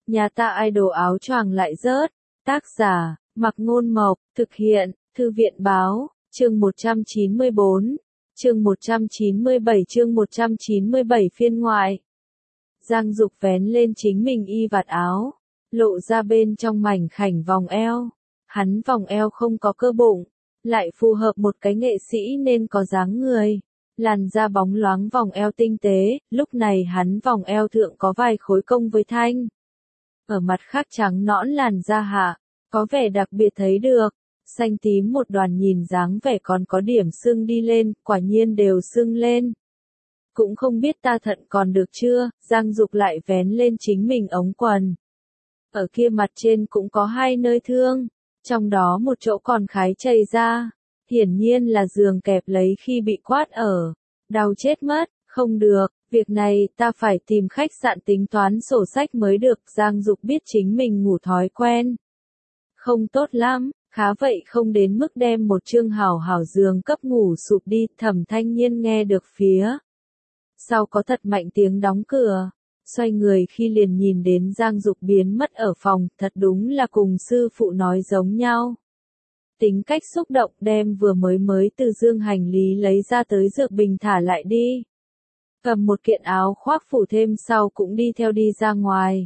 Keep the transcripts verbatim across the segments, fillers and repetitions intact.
Nhà ta idol áo choàng lại rớt. Tác giả, Mặc Ngôn Mộc, thực hiện, Thư viện Báo, chương một trăm chín mươi bốn, chương một trăm chín mươi bảy chương một trăm chín mươi bảy phiên ngoại. Giang Dục vén lên chính mình y vạt áo, lộ ra bên trong mảnh khảnh vòng eo. Hắn vòng eo không có cơ bụng, lại phù hợp một cái nghệ sĩ nên có dáng người. Làn da bóng loáng vòng eo tinh tế, lúc này hắn vòng eo thượng có vài khối công với thanh. Ở mặt khác trắng nõn làn da hạ, có vẻ đặc biệt thấy được, xanh tím một đoàn nhìn dáng vẻ còn có điểm sưng đi lên, quả nhiên đều sưng lên. Cũng không biết ta thận còn được chưa, Giang Dục lại vén lên chính mình ống quần. Ở kia mặt trên cũng có hai nơi thương, trong đó một chỗ còn khái chảy ra, hiển nhiên là giường kẹp lấy khi bị quát ở. Đau chết mất, không được, việc này ta phải tìm khách sạn tính toán sổ sách mới được. Giang Dục biết chính mình ngủ thói quen không tốt lắm, khá vậy không đến mức đem một chương hảo hảo giường cấp ngủ sụp đi. Thẩm Thanh Nhiên nghe được phía sau có thật mạnh tiếng đóng cửa, xoay người khi liền nhìn đến Giang Dục biến mất ở phòng, thật đúng là cùng sư phụ nói giống nhau. Tính cách xúc động đem vừa mới mới từ dương hành lý lấy ra tới dược bình thả lại đi. Cầm một kiện áo khoác phủ thêm sau cũng đi theo đi ra ngoài.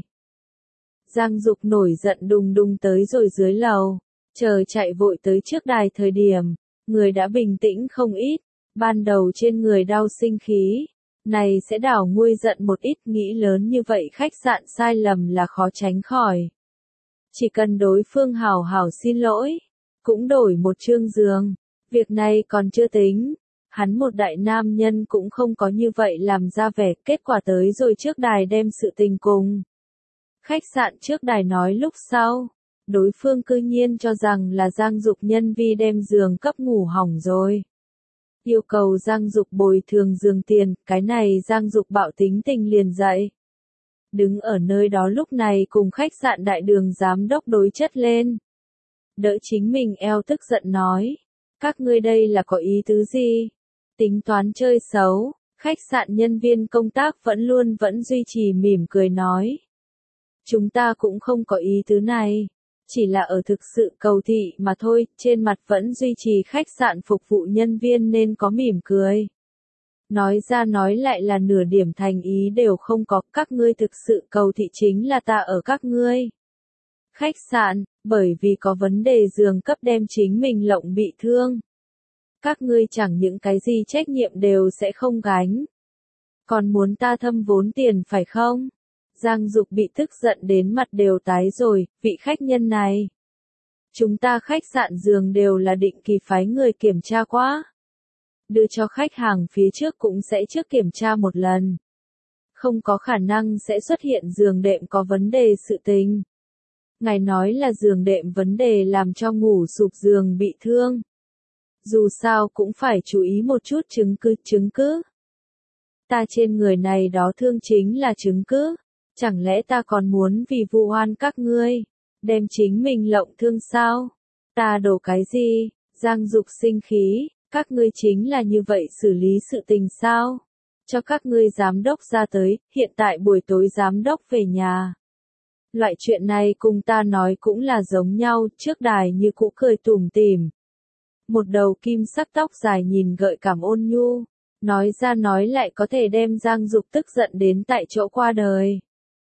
Giang Dục nổi giận đùng đùng tới rồi dưới lầu, chờ chạy vội tới trước đài thời điểm, người đã bình tĩnh không ít, ban đầu trên người đau sinh khí, này sẽ đảo nguôi giận một ít, nghĩ lớn như vậy khách sạn sai lầm là khó tránh khỏi. Chỉ cần đối phương hảo hảo xin lỗi, cũng đổi một chương giường, việc này còn chưa tính, hắn một đại nam nhân cũng không có như vậy làm ra vẻ, kết quả tới rồi trước đài đem sự tình cùng. Khách sạn trước đài nói lúc sau, đối phương cư nhiên cho rằng là Giang Dục nhân vi đem giường cấp ngủ hỏng rồi. Yêu cầu Giang Dục bồi thường giường tiền, cái này Giang Dục bạo tính tình liền dậy. Đứng ở nơi đó lúc này cùng khách sạn đại đường giám đốc đối chất lên. Đỡ chính mình eo tức giận nói, các ngươi đây là có ý tứ gì? Tính toán chơi xấu. Khách sạn nhân viên công tác vẫn luôn vẫn duy trì mỉm cười nói. Chúng ta cũng không có ý tứ này, chỉ là ở thực sự cầu thị mà thôi, trên mặt vẫn duy trì khách sạn phục vụ nhân viên nên có mỉm cười. Nói ra nói lại là nửa điểm thành ý đều không có, các ngươi thực sự cầu thị chính là ta ở các ngươi. Khách sạn, bởi vì có vấn đề giường cấp đem chính mình lộng bị thương. Các ngươi chẳng những cái gì trách nhiệm đều sẽ không gánh. Còn muốn ta thâm vốn tiền phải không? Giang Dục bị tức giận đến mặt đều tái rồi, vị khách nhân này. Chúng ta khách sạn giường đều là định kỳ phái người kiểm tra quá. Đưa cho khách hàng phía trước cũng sẽ trước kiểm tra một lần. Không có khả năng sẽ xuất hiện giường đệm có vấn đề sự tình. Ngài nói là giường đệm vấn đề làm cho ngủ sụp giường bị thương. Dù sao cũng phải chú ý một chút chứng cứ, chứng cứ. Ta trên người này đó thương chính là chứng cứ. Chẳng lẽ ta còn muốn vì vu oan các ngươi, đem chính mình lộng thương sao? Ta đổ cái gì? Giang Dục sinh khí, các ngươi chính là như vậy xử lý sự tình sao? Cho các ngươi giám đốc ra tới, hiện tại buổi tối giám đốc về nhà. Loại chuyện này cùng ta nói cũng là giống nhau, trước đài như cũ cười tủm tỉm. Một đầu kim sắc tóc dài nhìn gợi cảm ôn nhu, nói ra nói lại có thể đem Giang Dục tức giận đến tại chỗ qua đời.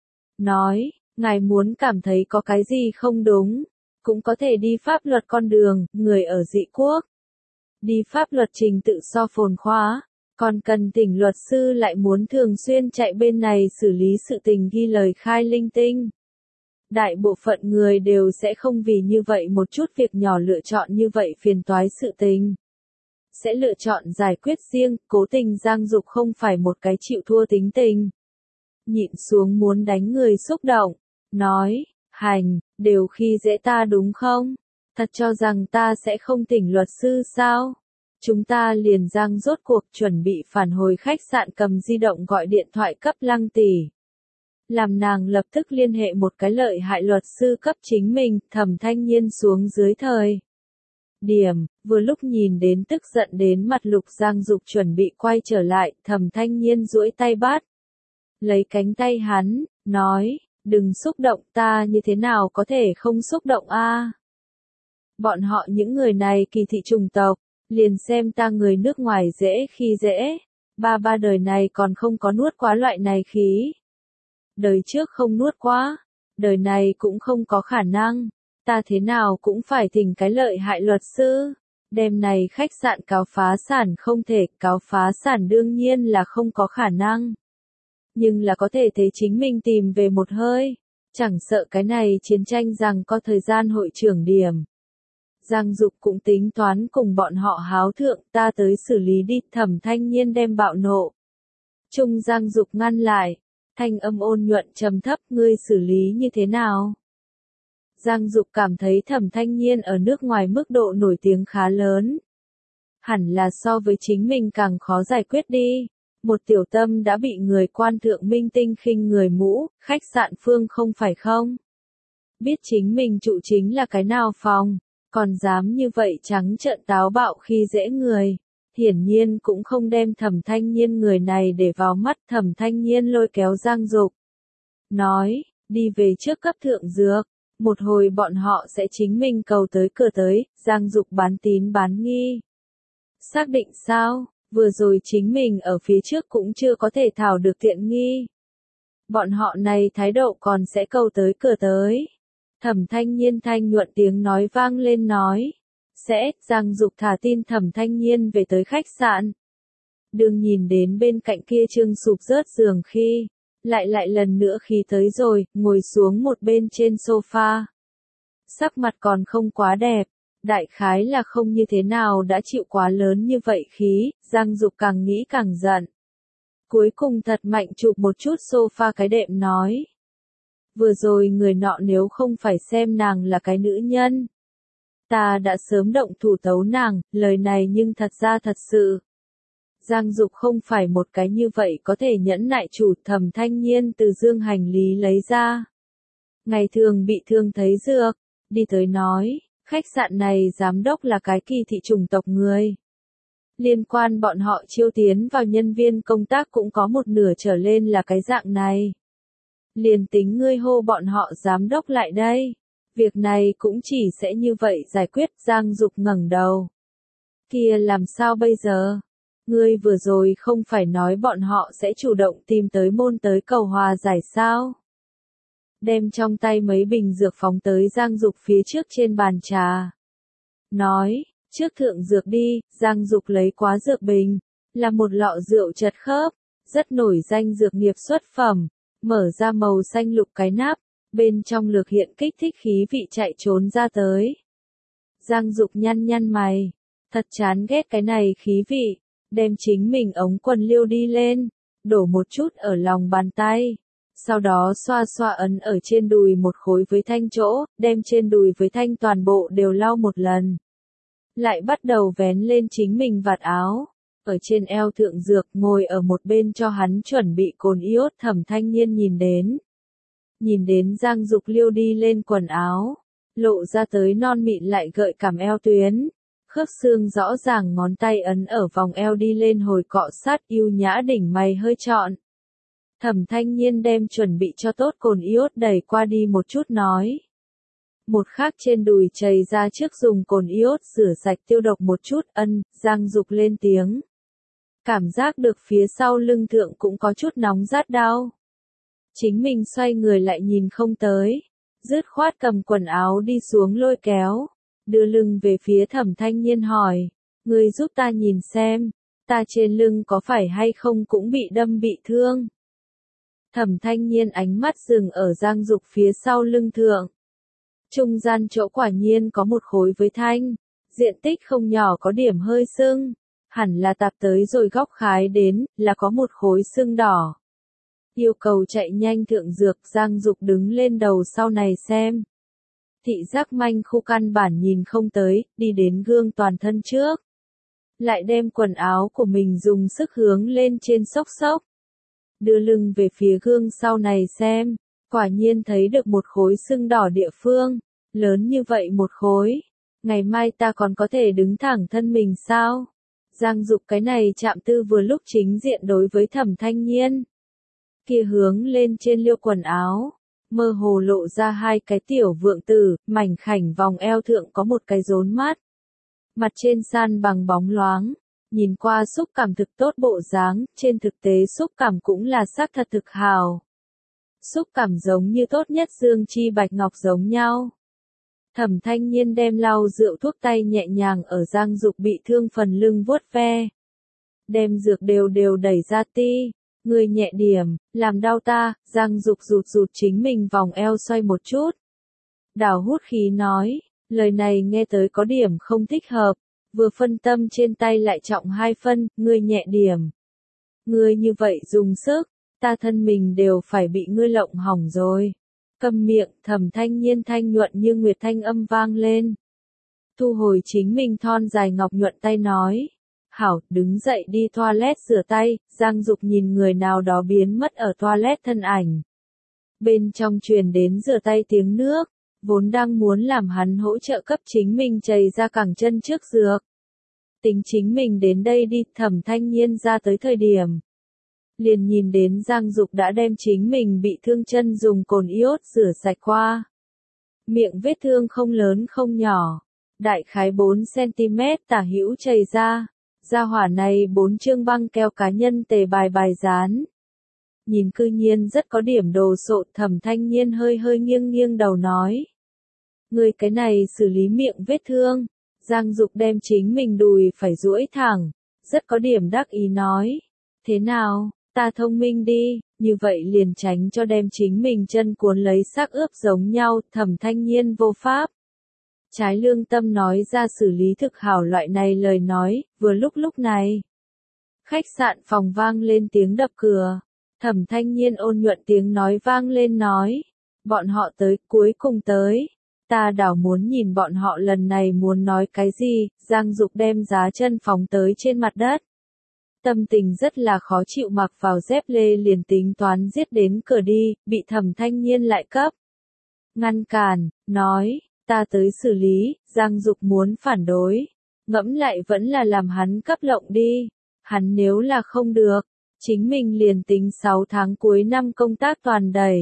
Nói, ngài muốn cảm thấy có cái gì không đúng, cũng có thể đi pháp luật con đường, người ở dị quốc. Đi pháp luật trình tự so phồn khóa, còn cần tỉnh luật sư lại muốn thường xuyên chạy bên này xử lý sự tình ghi lời khai linh tinh. Đại bộ phận người đều sẽ không vì như vậy một chút việc nhỏ lựa chọn như vậy phiền toái sự tình. Sẽ lựa chọn giải quyết riêng, cố tình Giang Dục không phải một cái chịu thua tính tình. Nhịn xuống muốn đánh người xúc động, nói, hành, đều khi dễ ta đúng không? Thật cho rằng ta sẽ không tỉnh luật sư sao? Chúng ta liền Giang rốt cuộc chuẩn bị phản hồi khách sạn cầm di động gọi điện thoại cấp Lăng tỷ. Làm nàng lập tức liên hệ một cái lợi hại luật sư cấp chính mình, Thẩm Thanh Nhiên xuống dưới thời. Điểm, vừa lúc nhìn đến tức giận đến mặt Lục Giang Dục chuẩn bị quay trở lại, Thẩm Thanh Nhiên duỗi tay bắt. Lấy cánh tay hắn, nói, Đừng xúc động, ta như thế nào có thể không xúc động a? Bọn họ những người này kỳ thị chủng tộc, liền xem ta người nước ngoài dễ khi dễ. Ba ba đời này còn không có nuốt quá loại này khí. Đời trước không nuốt quá, đời này cũng không có khả năng. Ta thế nào cũng phải thỉnh cái lợi hại luật sư. Đêm này khách sạn cáo phá sản không thể, cáo phá sản đương nhiên là không có khả năng. Nhưng là có thể thấy chính mình tìm về một hơi. Chẳng sợ cái này chiến tranh rằng có thời gian hội trưởng điểm. Giang Dục cũng tính toán cùng bọn họ háo thượng, ta tới xử lý đi. Thẩm Thanh Nhiên đem bạo nộ. Trung Giang Dục ngăn lại, thanh âm ôn nhuận trầm thấp, ngươi xử lý như thế nào? Giang Dục cảm thấy Thẩm Thanh Nhiên ở nước ngoài mức độ nổi tiếng khá lớn. Hẳn là so với chính mình càng khó giải quyết đi. Một tiểu tâm đã bị người quan thượng minh tinh khinh người mũ, khách sạn Phương không phải không? Biết chính mình trụ chính là cái nào phòng, còn dám như vậy trắng trợn táo bạo khi dễ người. Hiển nhiên cũng không đem Thẩm Thanh Nhiên người này để vào mắt. Thẩm Thanh Nhiên lôi kéo Giang Dục. Nói, đi về trước cấp thượng dược. Một hồi bọn họ sẽ chính mình cầu tới cửa tới. Giang Dục bán tín bán nghi. Xác định sao? Vừa rồi chính mình ở phía trước cũng chưa có thể thảo được tiện nghi. Bọn họ này thái độ còn sẽ cầu tới cửa tới. Thẩm Thanh Nhiên thanh nhuận tiếng nói vang lên nói. Sẽ, Giang Dục thả tin Thẩm Thanh Nhiên về tới khách sạn. Đừng nhìn đến bên cạnh kia Trương sụp rớt giường khi, lại lại lần nữa khi tới rồi, ngồi xuống một bên trên sofa. Sắc mặt còn không quá đẹp, đại khái là không như thế nào đã chịu quá lớn như vậy khí, Giang Dục càng nghĩ càng giận. Cuối cùng thật mạnh chụp một chút sofa cái đệm nói. Vừa rồi người nọ nếu không phải xem nàng là cái nữ nhân. Ta đã sớm động thủ tấu nàng, lời này nhưng thật ra thật sự. Giang Dục không phải một cái như vậy có thể nhẫn nại chủ. Thẩm Thanh Nhiên từ dương hành lý lấy ra. Ngày thường bị thương thấy dược, đi tới nói, khách sạn này giám đốc là cái kỳ thị chủng tộc người. Liên quan bọn họ chiêu tiến vào nhân viên công tác cũng có một nửa trở lên là cái dạng này. Liền tính ngươi hô bọn họ giám đốc lại đây. Việc này cũng chỉ sẽ như vậy giải quyết. Giang Dục ngẩng đầu. Kia làm sao bây giờ? Ngươi vừa rồi không phải nói bọn họ sẽ chủ động tìm tới môn tới cầu hòa giải sao? Đem trong tay mấy bình dược phóng tới Giang Dục phía trước trên bàn trà. Nói, trước thượng dược đi. Giang Dục lấy quá dược bình. Là một lọ rượu chật khớp. Rất nổi danh dược nghiệp xuất phẩm. Mở ra màu xanh lục cái nắp. Bên trong lược hiện kích thích khí vị chạy trốn ra tới. Giang Dục nhăn nhăn mày. Thật chán ghét cái này khí vị. Đem chính mình ống quần liêu đi lên. Đổ một chút ở lòng bàn tay. Sau đó xoa xoa ấn ở trên đùi một khối với thanh chỗ. Đem trên đùi với thanh toàn bộ đều lau một lần. Lại bắt đầu vén lên chính mình vạt áo. Ở trên eo thượng dược ngồi ở một bên cho hắn chuẩn bị cồn iốt. Thẩm Thanh Nhiên nhìn đến. Nhìn đến Giang Dục liêu đi lên quần áo, lộ ra tới non mịn lại gợi cảm eo tuyến, khớp xương rõ ràng ngón tay ấn ở vòng eo đi lên hồi cọ sát yêu nhã đỉnh mày hơi trọn. Thẩm Thanh Nhiên đem chuẩn bị cho tốt cồn iốt đẩy qua đi một chút nói. Một khắc trên đùi chảy ra trước dùng cồn iốt rửa sạch tiêu độc một chút. Ân, Giang Dục lên tiếng. Cảm giác được phía sau lưng thượng cũng có chút nóng rát đau. Chính mình xoay người lại nhìn không tới. Dứt khoát cầm quần áo đi xuống lôi kéo. Đưa lưng về phía Thẩm Thanh Nhiên hỏi. Người giúp ta nhìn xem. Ta trên lưng có phải hay không cũng bị đâm bị thương. Thẩm Thanh Nhiên ánh mắt dừng ở Giang Dục phía sau lưng thượng. Trung gian chỗ quả nhiên có một khối với thanh. Diện tích không nhỏ có điểm hơi sưng. Hẳn là tạp tới rồi góc khái đến, là có một khối sưng đỏ. Yêu cầu chạy nhanh thượng dược. Giang Dục đứng lên đầu sau này xem. Thị giác manh khu căn bản nhìn không tới, đi đến gương toàn thân trước. Lại đem quần áo của mình dùng sức hướng lên trên xốc xốc. Đưa lưng về phía gương sau này xem. Quả nhiên thấy được một khối sưng đỏ địa phương. Lớn như vậy một khối. Ngày mai ta còn có thể đứng thẳng thân mình sao? Giang Dục cái này chạm tư vừa lúc chính diện đối với Thẩm Thanh Nhiên. Kia hướng lên trên liêu quần áo. mơ hồ lộ ra hai cái tiểu vượng tử, mảnh khảnh vòng eo thượng có một cái rốn mắt. Mặt trên san bằng bóng loáng, nhìn qua xúc cảm thực tốt bộ dáng, trên thực tế xúc cảm cũng là sắc thật thực hào. Xúc cảm giống như tốt nhất dương chi bạch ngọc giống nhau. Thẩm Thanh Nhiên đem lau rượu thuốc tay nhẹ nhàng ở Giang Dục bị thương phần lưng vuốt ve. Đem dược đều đều đẩy ra ti, người nhẹ điểm, làm đau ta, Giang Dục rụt rụt chính mình vòng eo xoay một chút. Đào hút khí nói, lời này nghe tới có điểm không thích hợp, vừa phân tâm trên tay lại trọng hai phân, ngươi nhẹ điểm. Ngươi như vậy dùng sức, ta thân mình đều phải bị ngươi lộng hỏng rồi. Câm miệng, Thẩm Thanh Nhiên thanh nhuận như nguyệt thanh âm vang lên. Thu hồi chính mình thon dài ngọc nhuận tay nói. Hảo, đứng dậy đi toilet rửa tay, Giang Dục nhìn người nào đó biến mất ở toilet thân ảnh. Bên trong truyền đến rửa tay tiếng nước, vốn đang muốn làm hắn hỗ trợ cấp chính mình chày ra cẳng chân trước dược. Tính chính mình đến đây đi, Thẩm Thanh Nhiên ra tới thời điểm. Liền nhìn đến Giang Dục đã đem chính mình bị thương chân dùng cồn iốt rửa sạch qua. Miệng vết thương không lớn không nhỏ, đại khái bốn xăng ti mét tả hữu chảy ra. Gia hỏa này bốn chương băng keo cá nhân tề bài bài dán. Nhìn cư nhiên rất có điểm đồ sộ, Thẩm Thanh Nhiên hơi hơi nghiêng nghiêng đầu nói. Người cái này xử lý miệng vết thương. Giang Dục đem chính mình đùi phải duỗi thẳng, rất có điểm đắc ý nói. Thế nào, ta thông minh đi, như vậy liền tránh cho đem chính mình chân cuốn lấy xác ướp giống nhau, Thẩm Thanh Nhiên vô pháp. Trái lương tâm nói ra xử lý thực hảo loại này lời nói, vừa lúc lúc này. Khách sạn phòng vang lên tiếng đập cửa, Thẩm Thanh Nhiên ôn nhuận tiếng nói vang lên nói. Bọn họ tới, cuối cùng tới. Ta đảo muốn nhìn bọn họ lần này muốn nói cái gì, Giang Dục đem giá chân phóng tới trên mặt đất. Tâm tình rất là khó chịu mặc vào dép lê liền tính toán giết đến cửa đi, bị Thẩm Thanh Nhiên lại cấp. Ngăn cản, nói, ta tới xử lý, Giang Dục muốn phản đối. Ngẫm lại vẫn là làm hắn cấp lộng đi. Hắn nếu là không được, chính mình liền tính sáu tháng cuối năm công tác toàn đẩy.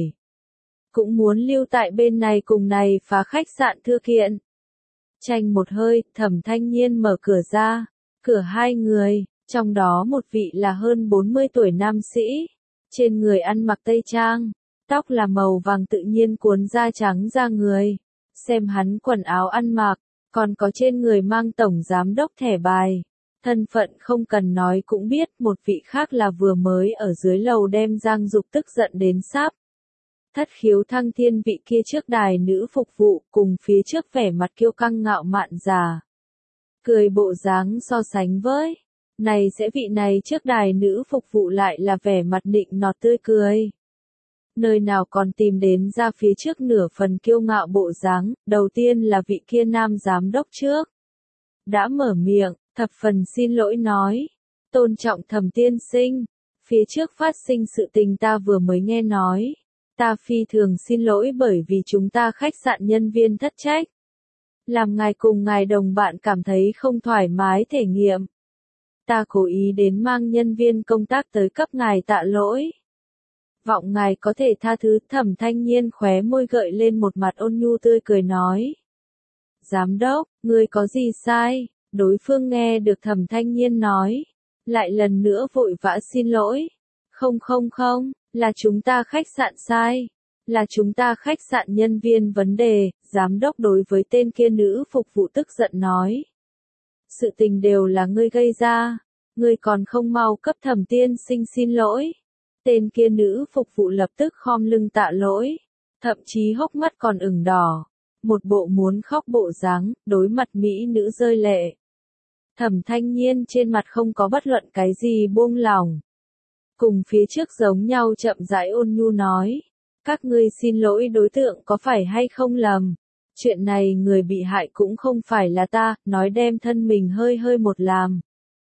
Cũng muốn lưu tại bên này cùng này phá khách sạn thư kiện. Tranh một hơi, Thẩm Thanh Nhiên mở cửa ra. Cửa hai người, trong đó một vị là hơn bốn mươi tuổi nam sĩ. Trên người ăn mặc tây trang, tóc là màu vàng tự nhiên cuốn da trắng da người. Xem hắn quần áo ăn mặc, còn có trên người mang tổng giám đốc thẻ bài. Thân phận không cần nói cũng biết, một vị khác là vừa mới ở dưới lầu đem Giang Dục tức giận đến sắp. Thất khiếu thăng thiên vị kia trước đài nữ phục vụ, cùng phía trước vẻ mặt kiêu căng ngạo mạn già. Cười bộ dáng so sánh với, này sẽ vị này trước đài nữ phục vụ lại là vẻ mặt nịnh nọt tươi cười. Nơi nào còn tìm đến ra phía trước nửa phần kiêu ngạo bộ dáng, đầu tiên là vị kia nam giám đốc trước. Đã mở miệng, thập phần xin lỗi nói, tôn trọng Thẩm tiên sinh, phía trước phát sinh sự tình ta vừa mới nghe nói. Ta phi thường xin lỗi bởi vì chúng ta khách sạn nhân viên thất trách. Làm ngài cùng ngài đồng bạn cảm thấy không thoải mái thể nghiệm. Ta cố ý đến mang nhân viên công tác tới cấp ngài tạ lỗi. Vọng ngài có thể tha thứ. Thẩm Thanh Nhiên khóe môi gợi lên một mặt ôn nhu tươi cười nói. Giám đốc, ngươi có gì sai? Đối phương nghe được Thẩm Thanh Nhiên nói. Lại lần nữa vội vã xin lỗi. Không không không. Là chúng ta khách sạn sai. Là chúng ta khách sạn nhân viên vấn đề, giám đốc đối với tên kia nữ phục vụ tức giận nói. Sự tình đều là ngươi gây ra. Ngươi còn không mau cấp Thẩm tiên sinh xin lỗi. Tên kia nữ phục vụ lập tức khom lưng tạ lỗi. Thậm chí hốc mắt còn ửng đỏ. Một bộ muốn khóc bộ dáng, đối mặt mỹ nữ rơi lệ. Thẩm Thanh Nhiên trên mặt không có bất luận cái gì buông lỏng. Cùng phía trước giống nhau chậm rãi ôn nhu nói. Các ngươi xin lỗi đối tượng có phải hay không lầm. Chuyện này người bị hại cũng không phải là ta, nói đem thân mình hơi hơi một làm.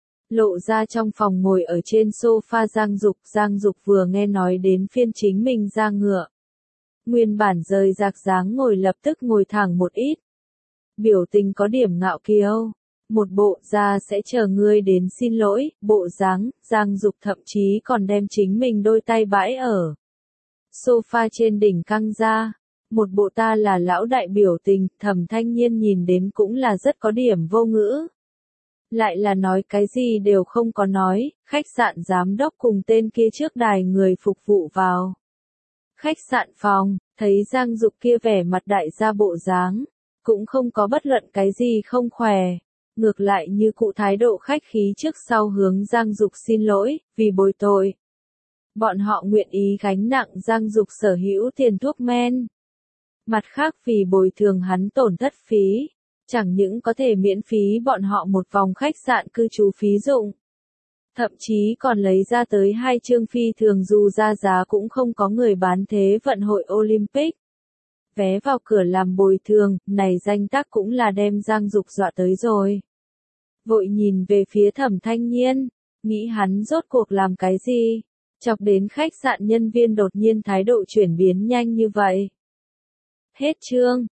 Lộ ra trong phòng ngồi ở trên sofa Giang Dục. Giang Dục vừa nghe nói đến phiên chính mình ra ngựa. Nguyên bản rời rạc dáng ngồi lập tức ngồi thẳng một ít. Biểu tình có điểm ngạo kiêu. Một bộ ra sẽ chờ ngươi đến xin lỗi, bộ dáng, Giang Dục thậm chí còn đem chính mình đôi tay bãi ở sofa trên đỉnh căng ra. Một bộ ta là lão đại biểu tình, Thẩm Thanh Nhiên nhìn đến cũng là rất có điểm vô ngữ. Lại là nói cái gì đều không có nói, khách sạn giám đốc cùng tên kia trước đài người phục vụ vào. Khách sạn phòng, thấy Giang Dục kia vẻ mặt đại gia bộ dáng, cũng không có bất luận cái gì không khỏe. Ngược lại như cụ thái độ khách khí trước sau hướng Giang Dục xin lỗi, vì bồi tội. Bọn họ nguyện ý gánh nặng Giang Dục sở hữu tiền thuốc men. Mặt khác vì bồi thường hắn tổn thất phí, chẳng những có thể miễn phí bọn họ một vòng khách sạn cư trú phí dụng. Thậm chí còn lấy ra tới hai chương phi thường dù ra giá cũng không có người bán thế vận hội Olympic. Vé vào cửa làm bồi thường, này danh tác cũng là đem Giang Dục dọa tới rồi. Vội nhìn về phía Thẩm Thanh Nhiên, nghĩ hắn rốt cuộc làm cái gì, chọc đến khách sạn nhân viên đột nhiên thái độ chuyển biến nhanh như vậy. Hết chương.